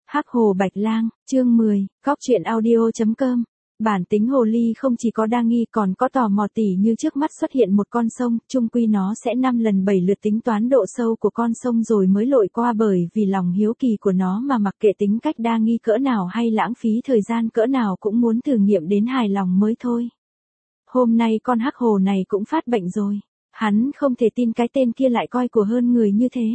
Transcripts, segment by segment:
Hắc Hồ Bạch Lang, chương 10, Cóc truyện audio.com. Bản tính hồ ly không chỉ có đa nghi còn có tò mò tỉ như trước mắt xuất hiện một con sông, chung quy nó sẽ 5 lần 7 lượt tính toán độ sâu của con sông rồi mới lội qua, bởi vì lòng hiếu kỳ của nó mà mặc kệ tính cách đa nghi cỡ nào hay lãng phí thời gian cỡ nào cũng muốn thử nghiệm đến hài lòng mới thôi. Hôm nay con hắc hồ này cũng phát bệnh rồi. Hắn không thể tin cái tên kia lại coi của hơn người như thế.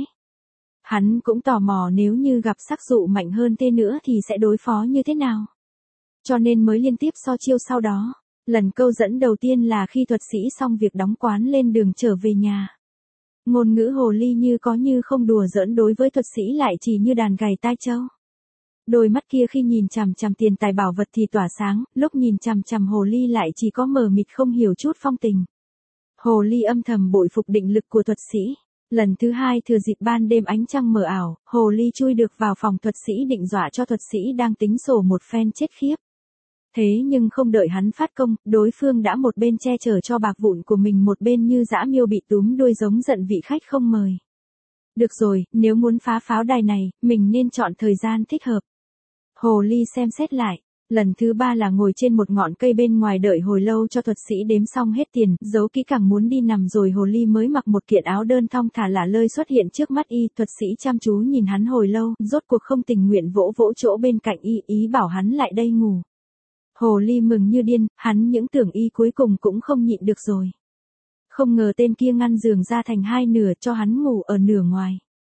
Hắn cũng tò mò nếu như gặp sắc dụ mạnh hơn thế nữa thì sẽ đối phó như thế nào. Cho nên mới liên tiếp so chiêu sau đó. Lần câu dẫn đầu tiên là khi thuật sĩ xong việc đóng quán lên đường trở về nhà. Ngôn ngữ hồ ly như có như không đùa giỡn đối với thuật sĩ lại chỉ như đàn gảy tai trâu. Đôi mắt kia khi nhìn chằm chằm tiền tài bảo vật thì tỏa sáng, lúc nhìn chằm chằm hồ ly lại chỉ có mờ mịt không hiểu chút phong tình. Hồ ly âm thầm bội phục định lực của thuật sĩ. Lần thứ hai thừa dịp ban đêm ánh trăng mờ ảo, hồ ly chui được vào phòng thuật sĩ định dọa cho thuật sĩ đang tính sổ một phen chết khiếp. Thế nhưng không đợi hắn phát công, đối phương đã một bên che chở cho bạc vụn của mình, một bên như dã miêu bị túm đuôi giống giận vị khách không mời. Được rồi, nếu muốn phá pháo đài này, mình nên chọn thời gian thích hợp. Hồ ly xem xét lại. Lần thứ ba là ngồi trên một ngọn cây bên ngoài đợi hồi lâu cho thuật sĩ đếm xong hết tiền, giấu kỹ càng muốn đi nằm rồi hồ ly mới mặc một kiện áo đơn thong thả lả lơi xuất hiện trước mắt y. Thuật sĩ chăm chú nhìn hắn hồi lâu, rốt cuộc không tình nguyện vỗ vỗ chỗ bên cạnh y, ý bảo hắn lại đây ngủ. Hồ ly mừng như điên, hắn những tưởng y cuối cùng cũng không nhịn được rồi. Không ngờ tên kia ngăn giường ra thành hai nửa cho hắn ngủ ở nửa ngoài.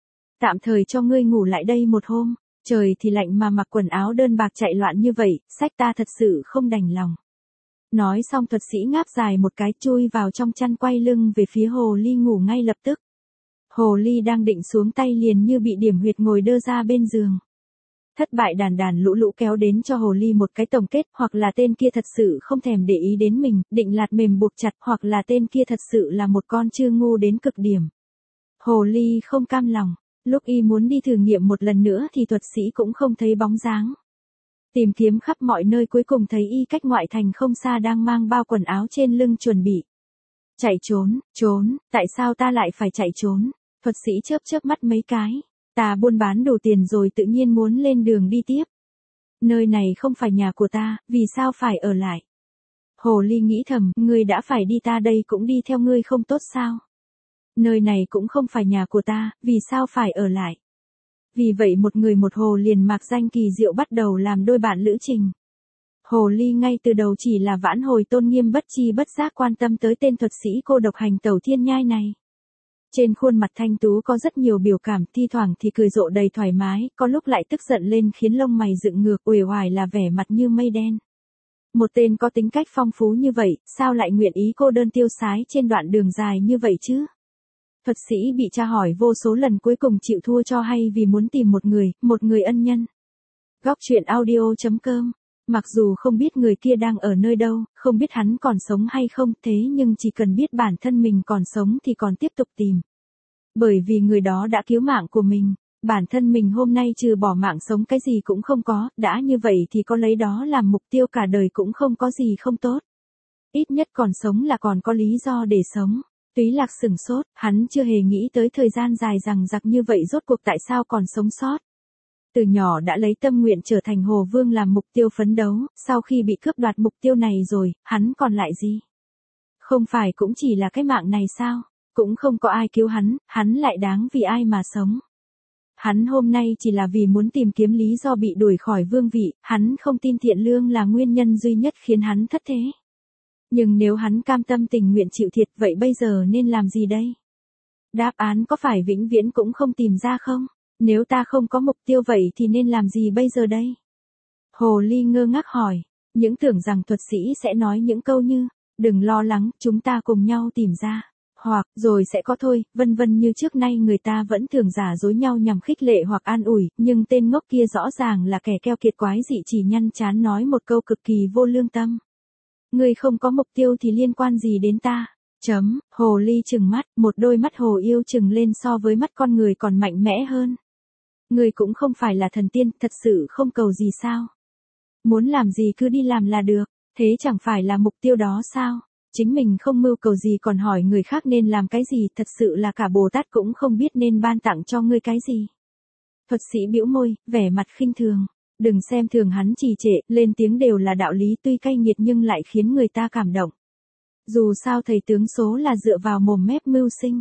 Tạm thời cho ngươi ngủ lại đây một hôm. Trời thì lạnh mà mặc quần áo đơn bạc chạy loạn như vậy, sách ta thật sự không đành lòng. Nói xong thuật sĩ ngáp dài một cái chui vào trong chăn quay lưng về phía hồ ly ngủ ngay lập tức. Hồ ly đang định xuống tay liền như bị điểm huyệt ngồi đơ ra bên giường. Thất bại đàn đàn lũ lũ kéo đến cho hồ ly một cái tổng kết, hoặc là tên kia thật sự không thèm để ý đến mình, định lạt mềm buộc chặt, hoặc là tên kia thật sự là một con trư ngu đến cực điểm. Hồ ly không cam lòng. Lúc y muốn đi thử nghiệm một lần nữa thì thuật sĩ cũng không thấy bóng dáng. Tìm kiếm khắp mọi nơi cuối cùng thấy y cách ngoại thành không xa đang mang bao quần áo trên lưng chuẩn bị. Chạy trốn, tại sao ta lại phải chạy trốn? Thuật sĩ chớp chớp mắt mấy cái. Ta buôn bán đủ tiền rồi tự nhiên muốn lên đường đi tiếp. Nơi này không phải nhà của ta, vì sao phải ở lại? Hồ ly nghĩ thầm, ngươi đã phải đi ta đây cũng đi theo ngươi không tốt sao? Nơi này cũng không phải nhà của ta, vì sao phải ở lại? Vì vậy một người một hồ liền mạc danh kỳ diệu bắt đầu làm đôi bạn lữ trình. Hồ ly ngay từ đầu chỉ là vãn hồi tôn nghiêm bất chi bất giác quan tâm tới tên thuật sĩ cô độc hành tẩu thiên nhai này. Trên khuôn mặt thanh tú có rất nhiều biểu cảm, thi thoảng thì cười rộ đầy thoải mái, có lúc lại tức giận lên khiến lông mày dựng ngược, uể oải là vẻ mặt như mây đen. Một tên có tính cách phong phú như vậy, sao lại nguyện ý cô đơn tiêu sái trên đoạn đường dài như vậy chứ? Thuật sĩ bị tra hỏi vô số lần cuối cùng chịu thua cho hay vì muốn tìm một người ân nhân. Góc truyện audio.com. Mặc dù không biết người kia đang ở nơi đâu, không biết hắn còn sống hay không, thế nhưng chỉ cần biết bản thân mình còn sống thì còn tiếp tục tìm. Bởi vì người đó đã cứu mạng của mình, bản thân mình hôm nay trừ bỏ mạng sống cái gì cũng không có, đã như vậy thì có lấy đó làm mục tiêu cả đời cũng không có gì không tốt. Ít nhất còn sống là còn có lý do để sống. Túy Lạc sửng sốt, hắn chưa hề nghĩ tới thời gian dài dằng dặc như vậy rốt cuộc tại sao còn sống sót. Từ nhỏ đã lấy tâm nguyện trở thành hồ vương làm mục tiêu phấn đấu, sau khi bị cướp đoạt mục tiêu này rồi, hắn còn lại gì? Không phải cũng chỉ là cái mạng này sao? Cũng không có ai cứu hắn lại đáng vì ai mà sống. Hắn hôm nay chỉ là vì muốn tìm kiếm lý do bị đuổi khỏi vương vị, hắn không tin thiện lương là nguyên nhân duy nhất khiến hắn thất thế. Nhưng nếu hắn cam tâm tình nguyện chịu thiệt vậy bây giờ nên làm gì đây? Đáp án có phải vĩnh viễn cũng không tìm ra không? Nếu ta không có mục tiêu vậy thì nên làm gì bây giờ đây? Hồ ly ngơ ngác hỏi, những tưởng rằng thuật sĩ sẽ nói những câu như, đừng lo lắng, chúng ta cùng nhau tìm ra. Hoặc, rồi sẽ có thôi, vân vân như trước nay người ta vẫn thường giả dối nhau nhằm khích lệ hoặc an ủi, nhưng tên ngốc kia rõ ràng là kẻ keo kiệt quái dị chỉ nhăn chán nói một câu cực kỳ vô lương tâm. Ngươi không có mục tiêu thì liên quan gì đến ta? Hồ ly trừng mắt, một đôi mắt hồ yêu trừng lên so với mắt con người còn mạnh mẽ hơn. Ngươi cũng không phải là thần tiên, thật sự không cầu gì sao? Muốn làm gì cứ đi làm là được, thế chẳng phải là mục tiêu đó sao? Chính mình không mưu cầu gì còn hỏi người khác nên làm cái gì, thật sự là cả Bồ Tát cũng không biết nên ban tặng cho ngươi cái gì. Thuật sĩ bĩu môi, vẻ mặt khinh thường. Đừng xem thường hắn trì trệ, lên tiếng đều là đạo lý tuy cay nghiệt nhưng lại khiến người ta cảm động. Dù sao thầy tướng số là dựa vào mồm mép mưu sinh.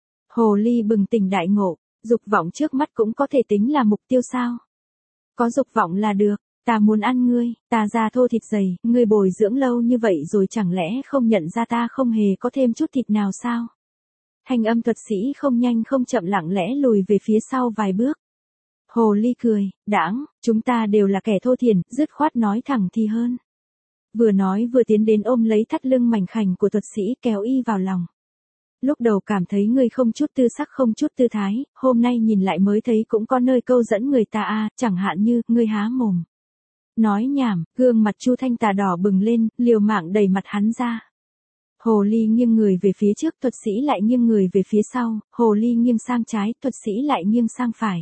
Hồ ly bừng tỉnh đại ngộ, dục vọng trước mắt cũng có thể tính là mục tiêu sao? Có dục vọng là được, ta muốn ăn ngươi, ta da thô thịt dày, ngươi bồi dưỡng lâu như vậy rồi chẳng lẽ không nhận ra ta không hề có thêm chút thịt nào sao? Thanh âm thuật sĩ không nhanh không chậm lặng lẽ lùi về phía sau vài bước. Hồ ly cười, đãng, chúng ta đều là kẻ thô thiển, dứt khoát nói thẳng thì hơn. Vừa nói vừa tiến đến ôm lấy thắt lưng mảnh khảnh của thuật sĩ kéo y vào lòng. Lúc đầu cảm thấy ngươi không chút tư sắc không chút tư thái, hôm nay nhìn lại mới thấy cũng có nơi câu dẫn người ta chẳng hạn như, ngươi há mồm. Nói nhảm, gương mặt Chu Thanh Tà đỏ bừng lên, liều mạng đẩy mặt hắn ra. Hồ ly nghiêng người về phía trước, thuật sĩ lại nghiêng người về phía sau, hồ ly nghiêng sang trái, thuật sĩ lại nghiêng sang phải.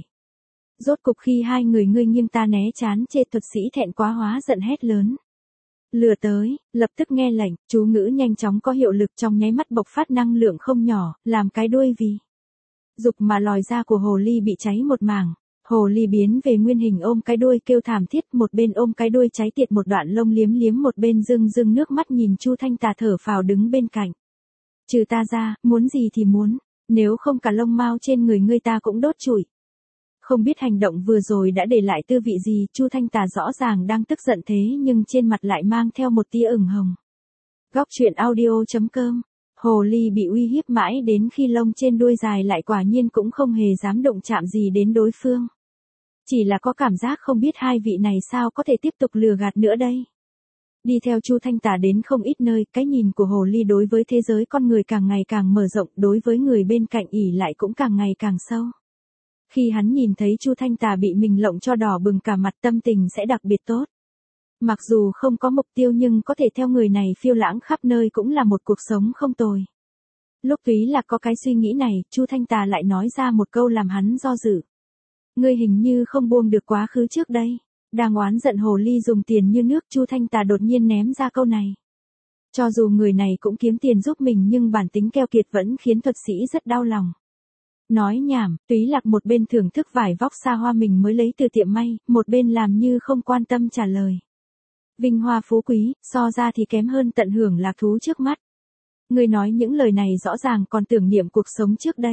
Rốt cục khi hai người ngươi nghiêng ta né chán chê, thuật sĩ thẹn quá hóa giận hét lớn. Lừa tới, lập tức nghe lệnh, chú ngữ nhanh chóng có hiệu lực trong nháy mắt bộc phát năng lượng không nhỏ, làm cái đuôi vì. Dục mà lòi ra của hồ ly bị cháy một mảng, hồ ly biến về nguyên hình ôm cái đuôi kêu thảm thiết, một bên ôm cái đuôi cháy tiệt một đoạn lông liếm liếm, một bên rưng rưng nước mắt nhìn Chu Thanh Tà thở phào đứng bên cạnh. Trừ ta ra, muốn gì thì muốn, nếu không cả lông mao trên người ngươi ta cũng đốt trụi. Không biết hành động vừa rồi đã để lại tư vị gì, Chu Thanh Tà rõ ràng đang tức giận thế nhưng trên mặt lại mang theo một tia ửng hồng. Góc truyện audio.com. Hồ ly bị uy hiếp mãi đến khi lông trên đuôi dài lại quả nhiên cũng không hề dám động chạm gì đến đối phương. Chỉ là có cảm giác không biết hai vị này sao có thể tiếp tục lừa gạt nữa đây. Đi theo Chu Thanh Tà đến không ít nơi, cái nhìn của hồ ly đối với thế giới con người càng ngày càng mở rộng, đối với người bên cạnh ỷ lại cũng càng ngày càng sâu. Khi hắn nhìn thấy Chu Thanh Tà bị mình lộng cho đỏ bừng cả mặt, tâm tình sẽ đặc biệt tốt. Mặc dù không có mục tiêu nhưng có thể theo người này phiêu lãng khắp nơi cũng là một cuộc sống không tồi. Lúc Túy Lạc có cái suy nghĩ này, Chu Thanh Tà lại nói ra một câu làm hắn do dự. Ngươi hình như không buông được quá khứ trước đây. Đang oán giận hồ ly dùng tiền như nước, Chu Thanh Tà đột nhiên ném ra câu này. Cho dù người này cũng kiếm tiền giúp mình nhưng bản tính keo kiệt vẫn khiến thuật sĩ rất đau lòng. Nói nhảm, Túy Lạc một bên thưởng thức vải vóc xa hoa mình mới lấy từ tiệm may, một bên làm như không quan tâm trả lời. Vinh hoa phú quý, so ra thì kém hơn tận hưởng lạc thú trước mắt. Người nói những lời này rõ ràng còn tưởng niệm cuộc sống trước đây.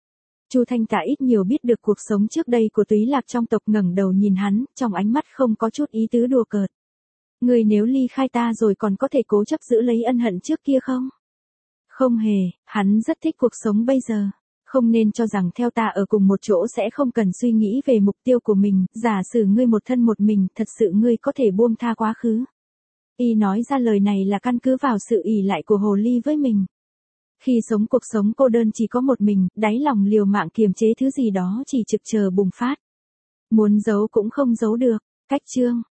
Chu Thanh Tà ít nhiều biết được cuộc sống trước đây của Túy Lạc trong tộc, ngẩng đầu nhìn hắn, trong ánh mắt không có chút ý tứ đùa cợt. Người nếu ly khai ta rồi còn có thể cố chấp giữ lấy ân hận trước kia không? Không hề, hắn rất thích cuộc sống bây giờ. Không nên cho rằng theo ta ở cùng một chỗ sẽ không cần suy nghĩ về mục tiêu của mình, giả sử ngươi một thân một mình, thật sự ngươi có thể buông tha quá khứ. Y nói ra lời này là căn cứ vào sự ỷ lại của hồ ly với mình. Khi sống cuộc sống cô đơn chỉ có một mình, đáy lòng liều mạng kiềm chế thứ gì đó chỉ trực chờ bùng phát. Muốn giấu cũng không giấu được. Cách chương